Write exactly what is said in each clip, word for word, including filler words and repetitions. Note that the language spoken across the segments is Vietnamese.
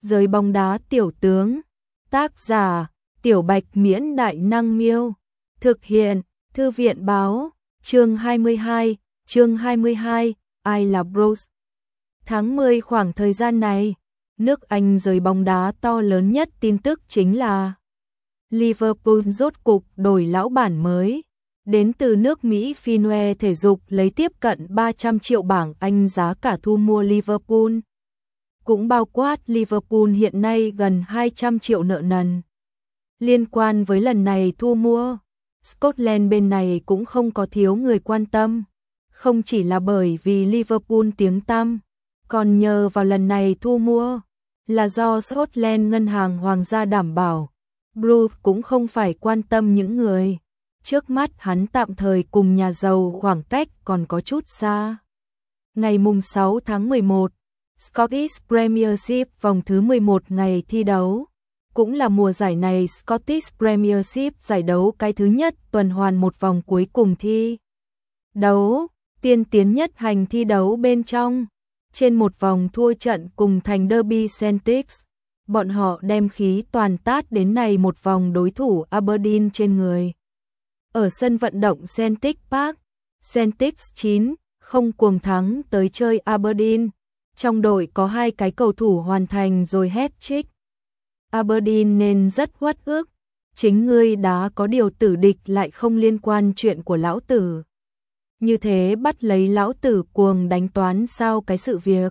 Giới bóng đá tiểu tướng. Tác giả, Tiểu Bạch Miễn Đại Năng Miêu. Thực hiện, Thư viện Báo. Chương hai mươi hai, chương hai mươi hai, ai là Bruce? Tháng mười khoảng thời gian này, nước Anh giới bóng đá to lớn nhất tin tức chính là Liverpool rốt cục đổi lão bản mới. Đến từ nước Mỹ Fenway Thể dục lấy tiếp cận ba trăm triệu bảng Anh giá cả thu mua Liverpool. Cũng bao quát Liverpool hiện nay gần hai trăm triệu nợ nần. Liên quan với lần này thu mua, Scotland bên này cũng không có thiếu người quan tâm. Không chỉ là bởi vì Liverpool tiếng tăm, còn nhờ vào lần này thu mua là do Scotland ngân hàng hoàng gia đảm bảo. Bruce cũng không phải quan tâm những người trước mắt, hắn tạm thời cùng nhà giàu khoảng cách còn có chút xa. Ngày mùng sáu tháng mười một, Scottish Premiership vòng thứ mười một ngày thi đấu. Cũng là mùa giải này Scottish Premiership giải đấu cái thứ nhất tuần hoàn một vòng cuối cùng thi đấu. Tiên tiến nhất hành thi đấu bên trong. Trên một vòng thua trận cùng thành Derby Celtic, bọn họ đem khí toàn tát đến này một vòng đối thủ Aberdeen trên người. Ở sân vận động Celtic Park, Celtic chín không cuồng thắng tới chơi Aberdeen. Trong đội có hai cái cầu thủ hoàn thành rồi hat-trick. Aberdeen nên rất uất ức. Chính ngươi đã có điều tử địch lại không liên quan chuyện của lão tử. Như thế bắt lấy lão tử cuồng đánh toán sao cái sự việc.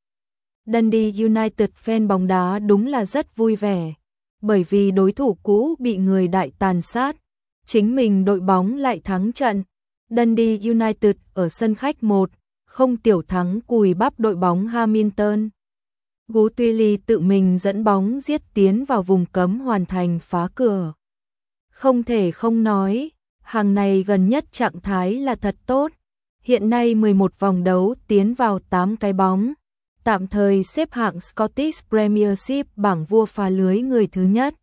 Dundee United fan bóng đá đúng là rất vui vẻ. Bởi vì đối thủ cũ bị người đại tàn sát. Chính mình đội bóng lại thắng trận. Dundee United ở sân khách một không tiểu thắng cùi bắp đội bóng Hamilton. Guthrie tự mình dẫn bóng giết tiến vào vùng cấm hoàn thành phá cửa. Không thể không nói, hàng này gần nhất trạng thái là thật tốt. Hiện nay mười một vòng đấu tiến vào tám cái bóng. Tạm thời xếp hạng Scottish Premiership bảng vua phá lưới người thứ nhất.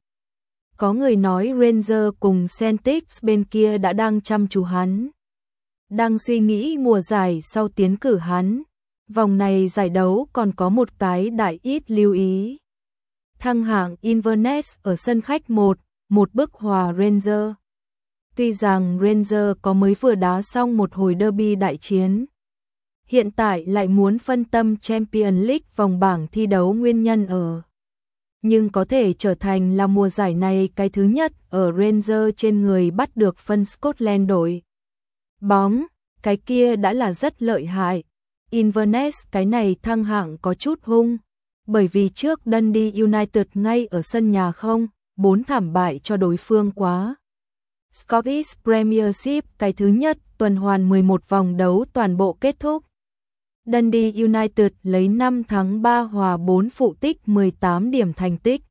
Có người nói Rangers cùng Celtic bên kia đã đang chăm chú hắn. Đang suy nghĩ mùa giải sau tiến cử hắn. Vòng này giải đấu còn có một cái đại ít lưu ý. Thăng hạng Inverness ở sân khách một, một bức hòa Rangers. Tuy rằng Rangers có mới vừa đá xong một hồi derby đại chiến, hiện tại lại muốn phân tâm Champions League vòng bảng thi đấu nguyên nhân ở. Nhưng có thể trở thành là mùa giải này cái thứ nhất ở Rangers trên người bắt được phân Scotland đội bóng, cái kia đã là rất lợi hại. Inverness cái này thăng hạng có chút hung, bởi vì trước Dundee United ngay ở sân nhà không, bốn thảm bại cho đối phương quá. Scottish Premiership cái thứ nhất tuần hoàn mười một vòng đấu toàn bộ kết thúc. Dundee United lấy năm thắng ba hòa bốn phụ tích mười tám điểm thành tích.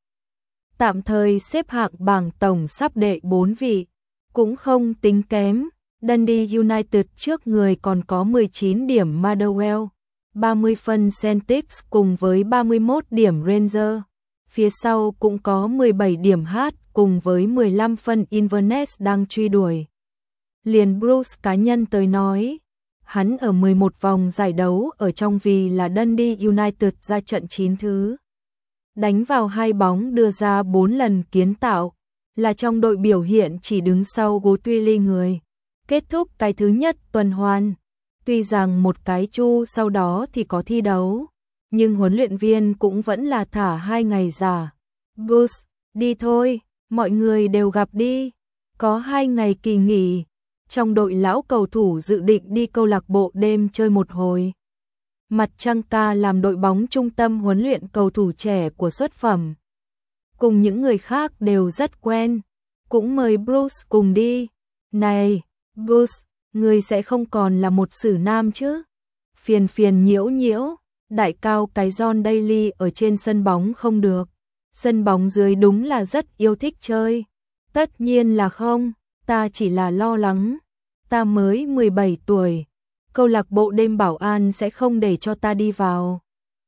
Tạm thời xếp hạng bảng tổng sắp đệ bốn vị, cũng không tính kém. Dundee United trước người còn có mười chín điểm Motherwell, ba mươi phân Celtic cùng với ba mươi mốt điểm Rangers. Phía sau cũng có mười bảy điểm H cùng với mười lăm phân Inverness đang truy đuổi. Liền Bruce cá nhân tới nói, hắn ở mười một vòng giải đấu ở trong vì là Dundee United ra trận chín thứ. Đánh vào hai bóng đưa ra bốn lần kiến tạo, là trong đội biểu hiện chỉ đứng sau Guthrie người. Kết thúc cái thứ nhất tuần hoàn. Tuy rằng một cái chu sau đó thì có thi đấu, nhưng huấn luyện viên cũng vẫn là thả hai ngày giả. Bruce, đi thôi, mọi người đều gặp đi. Có hai ngày kỳ nghỉ. Trong đội lão cầu thủ dự định đi câu lạc bộ đêm chơi một hồi. Mặt trăng ca làm đội bóng trung tâm huấn luyện cầu thủ trẻ của xuất phẩm. Cùng những người khác đều rất quen. Cũng mời Bruce cùng đi. Này, Bruce, người sẽ không còn là một sử nam chứ? Phiền phiền nhiễu nhiễu, đại cao cái John Daly ở trên sân bóng không được. Sân bóng dưới đúng là rất yêu thích chơi. Tất nhiên là không, ta chỉ là lo lắng. Ta mới mười bảy tuổi, câu lạc bộ đêm bảo an sẽ không để cho ta đi vào.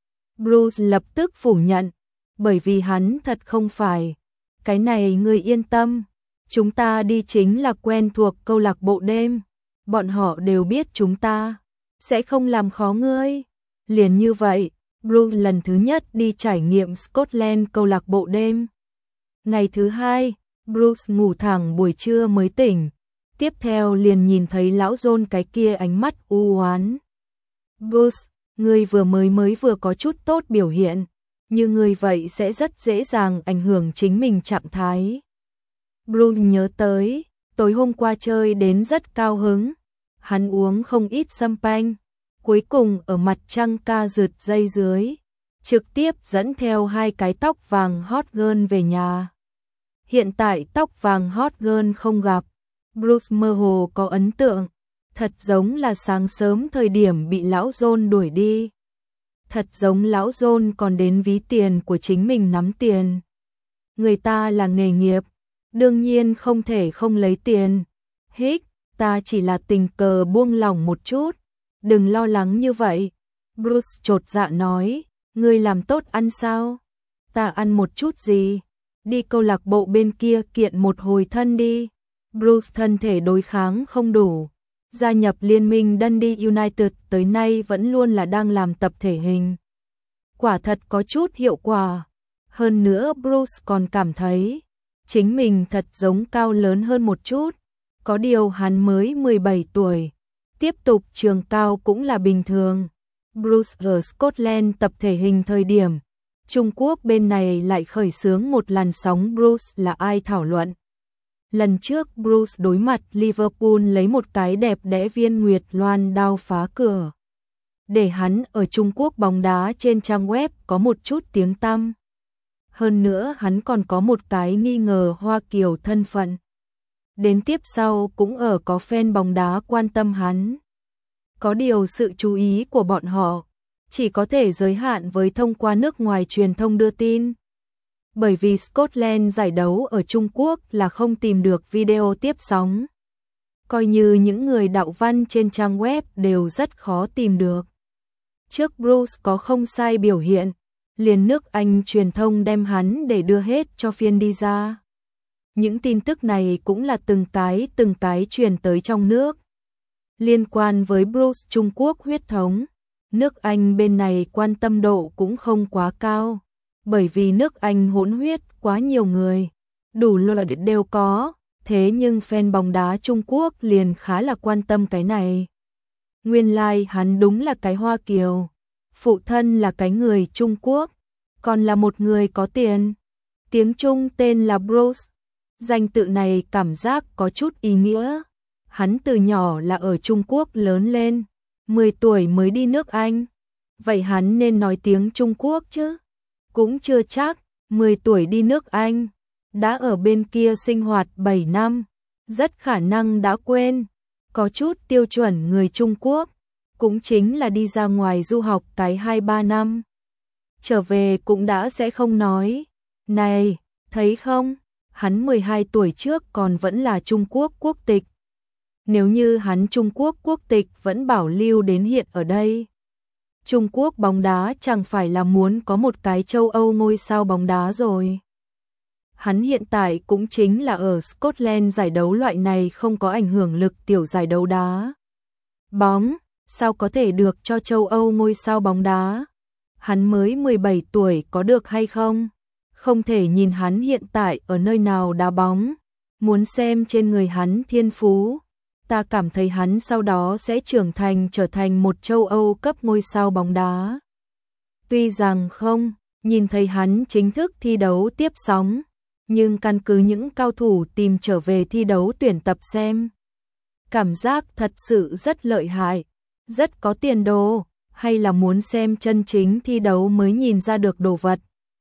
Bruce lập tức phủ nhận, bởi vì hắn thật không phải. Cái này ngươi yên tâm. Chúng ta đi chính là quen thuộc câu lạc bộ đêm, bọn họ đều biết chúng ta sẽ không làm khó ngươi. Liền như vậy, Bruce lần thứ nhất đi trải nghiệm Scotland câu lạc bộ đêm. Ngày thứ hai, Bruce ngủ thẳng buổi trưa mới tỉnh. Tiếp theo liền nhìn thấy lão John cái kia ánh mắt u oán. Bruce, ngươi vừa mới mới vừa có chút tốt biểu hiện, như ngươi vậy sẽ rất dễ dàng ảnh hưởng chính mình trạng thái. Bruce nhớ tới, tối hôm qua chơi đến rất cao hứng, hắn uống không ít champagne, cuối cùng ở mặt trăng ca rượt dây dưới, trực tiếp dẫn theo hai cái tóc vàng hot girl về nhà. Hiện tại tóc vàng hot girl không gặp, Bruce mơ hồ có ấn tượng, thật giống là sáng sớm thời điểm bị lão John đuổi đi. Thật giống lão John còn đến ví tiền của chính mình nắm tiền. Người ta là nghề nghiệp, đương nhiên không thể không lấy tiền. Hích, ta chỉ là tình cờ buông lỏng một chút, đừng lo lắng như vậy. Bruce chột dạ nói, ngươi làm tốt ăn sao? Ta ăn một chút gì? Đi câu lạc bộ bên kia kiện một hồi thân đi. Bruce thân thể đối kháng không đủ. Gia nhập liên minh Dundee United tới nay vẫn luôn là đang làm tập thể hình. Quả thật có chút hiệu quả. Hơn nữa Bruce còn cảm thấy chính mình thật giống cao lớn hơn một chút. Có điều hắn mới mười bảy tuổi. Tiếp tục trường cao cũng là bình thường. Bruce ở Scotland tập thể hình thời điểm. Trung Quốc bên này lại khởi xướng một làn sóng Bruce là ai thảo luận. Lần trước Bruce đối mặt Liverpool lấy một cái đẹp đẽ viên nguyệt loan đao phá cửa. Để hắn ở Trung Quốc bóng đá trên trang web có một chút tiếng tăm. Hơn nữa hắn còn có một cái nghi ngờ Hoa Kiều thân phận. Đến tiếp sau cũng ở có fan bóng đá quan tâm hắn. Có điều sự chú ý của bọn họ chỉ có thể giới hạn với thông qua nước ngoài truyền thông đưa tin. Bởi vì Scotland giải đấu ở Trung Quốc là không tìm được video tiếp sóng. Coi như những người đạo văn trên trang web đều rất khó tìm được. Trước Bruce có không sai biểu hiện, liền nước Anh truyền thông đem hắn để đưa hết cho phiên đi ra. Những tin tức này cũng là từng cái từng cái truyền tới trong nước. Liên quan với Bruce Trung Quốc huyết thống, nước Anh bên này quan tâm độ cũng không quá cao. Bởi vì nước Anh hỗn huyết quá nhiều người, đủ loại đều có, thế nhưng fan bóng đá Trung Quốc liền khá là quan tâm cái này. Nguyên lai like hắn đúng là cái Hoa Kiều, phụ thân là cái người Trung Quốc, còn là một người có tiền. Tiếng Trung tên là Bruce, danh tự này cảm giác có chút ý nghĩa. Hắn từ nhỏ là ở Trung Quốc lớn lên, mười tuổi mới đi nước Anh. Vậy hắn nên nói tiếng Trung Quốc chứ? Cũng chưa chắc, mười tuổi đi nước Anh, đã ở bên kia sinh hoạt bảy năm, rất khả năng đã quên, có chút tiêu chuẩn người Trung Quốc, cũng chính là đi ra ngoài du học cái hai ba năm. Trở về cũng đã sẽ không nói, này, thấy không, hắn mười hai tuổi trước còn vẫn là Trung Quốc quốc tịch. Nếu như hắn Trung Quốc quốc tịch vẫn bảo lưu đến hiện ở đây. Trung Quốc bóng đá chẳng phải là muốn có một cái châu Âu ngôi sao bóng đá rồi. Hắn hiện tại cũng chính là ở Scotland giải đấu loại này không có ảnh hưởng lực tiểu giải đấu đá. Bóng, sao có thể được cho châu Âu ngôi sao bóng đá? Hắn mới mười bảy tuổi có được hay không? Không thể nhìn hắn hiện tại ở nơi nào đá bóng. Muốn xem trên người hắn thiên phú. Ta cảm thấy hắn sau đó sẽ trưởng thành trở thành một châu Âu cấp ngôi sao bóng đá. Tuy rằng không, nhìn thấy hắn chính thức thi đấu tiếp sóng, nhưng căn cứ những cao thủ tìm trở về thi đấu tuyển tập xem. Cảm giác thật sự rất lợi hại, rất có tiền đồ, hay là muốn xem chân chính thi đấu mới nhìn ra được đồ vật.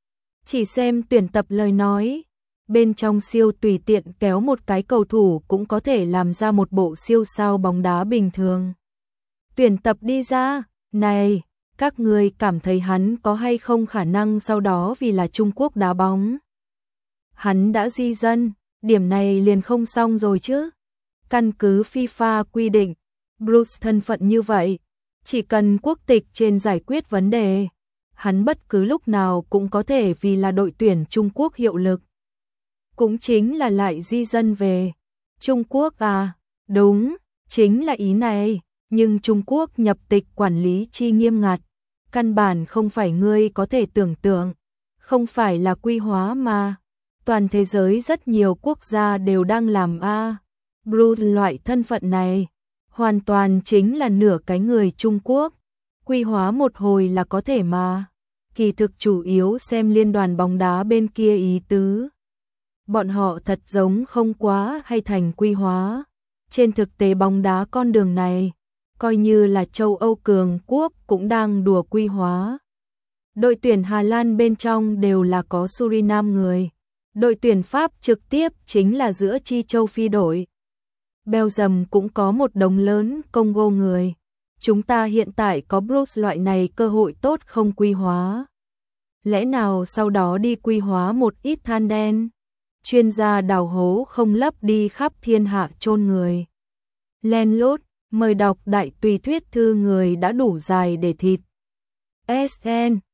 Chỉ xem tuyển tập lời nói. Bên trong siêu tùy tiện kéo một cái cầu thủ cũng có thể làm ra một bộ siêu sao bóng đá bình thường. Tuyển tập đi ra, này, các người cảm thấy hắn có hay không khả năng sau đó vì là Trung Quốc đá bóng. Hắn đã di dân, điểm này liền không xong rồi chứ. Căn cứ FIFA quy định, Bruce thân phận như vậy, chỉ cần quốc tịch trên giải quyết vấn đề, hắn bất cứ lúc nào cũng có thể vì là đội tuyển Trung Quốc hiệu lực. Cũng chính là lại di dân về. Trung Quốc à? Đúng, chính là ý này, nhưng Trung Quốc nhập tịch quản lý chi nghiêm ngặt. căn bản không phải ngươi có thể tưởng tượng, không phải là quy hóa mà. Toàn thế giới rất nhiều quốc gia đều đang làm a. Bruce loại thân phận này, hoàn toàn chính là nửa cái người Trung Quốc. Quy hóa một hồi là có thể mà. Kỳ thực chủ yếu xem liên đoàn bóng đá bên kia ý tứ. Bọn họ thật giống không quá hay thành quy hóa. Trên thực tế bóng đá con đường này, coi như là châu Âu cường quốc cũng đang đùa quy hóa. Đội tuyển Hà Lan bên trong đều là có Suriname người. Đội tuyển Pháp trực tiếp chính là giữa chi châu Phi đội. Belgium cũng có một đống lớn Congo người. Chúng ta hiện tại có Bruce loại này cơ hội tốt không quy hóa. Lẽ nào sau đó đi quy hóa một ít than đen? Chuyên gia đào hố không lấp đi khắp thiên hạ chôn người. Len lút, mời đọc đại tùy thuyết thư người đã đủ dài để thịt. ét en